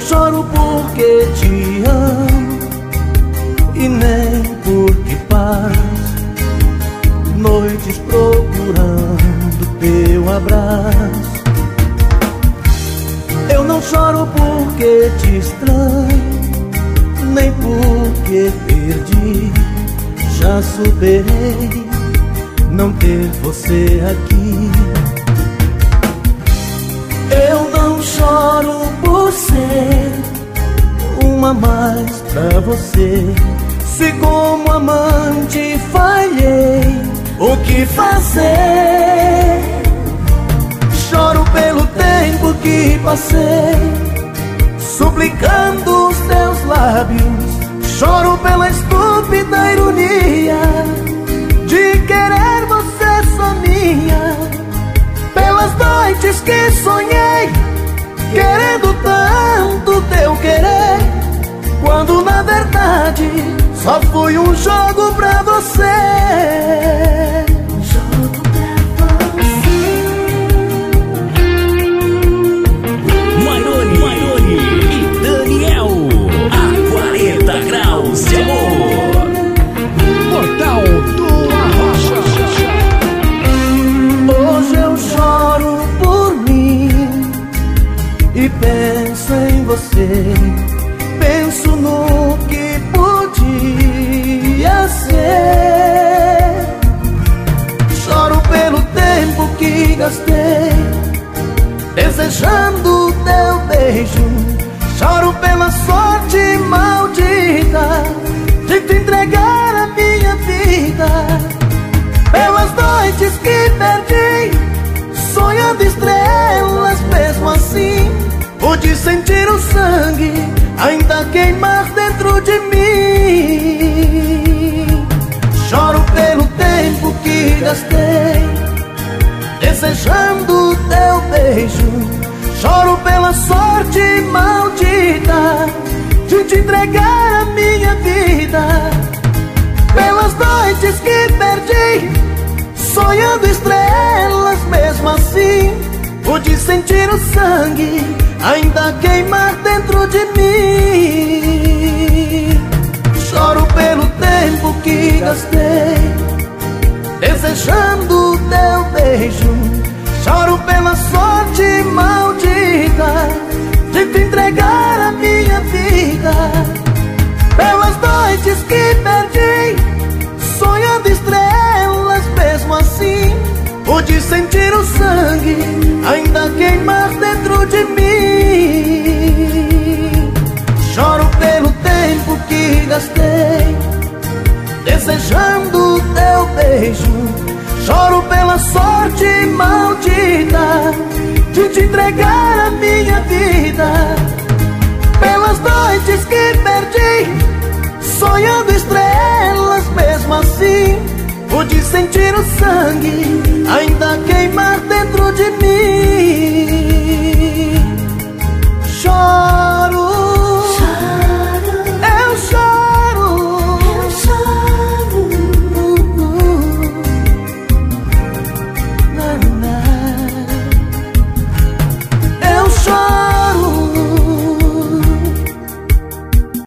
choro porque te amo e nem porque passo noites procurando teu abraço. Eu não choro porque te estranho, nem porque perdi. Já superei não ter você aqui. Eu não choro por ser uma a mais pra você. Se como amante falhei, o que fazer? Choro pelo tempo que passei suplicando os teus lábios. Choro pela estúpida ironia de querer você só minha. Pelas noites que sonhei querendo tanto teu querer, quando na verdade só foi um jogo pra você. Maroni e Daniel, a 40 graus de amor. Portal do Arrocha. Hoje eu choro por mim e penso em você. Penso no que podia ser. Choro pelo tempo que gastei desejando teu beijo. Choro pela sorte maldita de te entregar a minha vida. Pelas noites que perdi sonhando estrelas, mesmo assim pude sentir o sangue ainda queimar dentro de mim. Choro pelo tempo que gastei desejando teu beijo. Choro pela sorte maldita de te entregar a minha vida. Pelas noites que perdi sonhando estrelas, mesmo assim pude sentir o sangue ainda queimar dentro de mim. Choro pelo tempo que gastei desejando teu beijo. Choro pela sorte maldita de te entregar a minha vida. Pelas noites que perdi sonhando estrelas, mesmo assim pude sentir o sangue ainda queimar dentro de mim. Choro pelo tempo que gastei desejando teu beijo. Choro pela sorte maldita de te entregar a minha vida. Pelas noites que perdi sonhando estrelas, mesmo assim pude sentir o sangue ainda queimar dentro de mim. Choro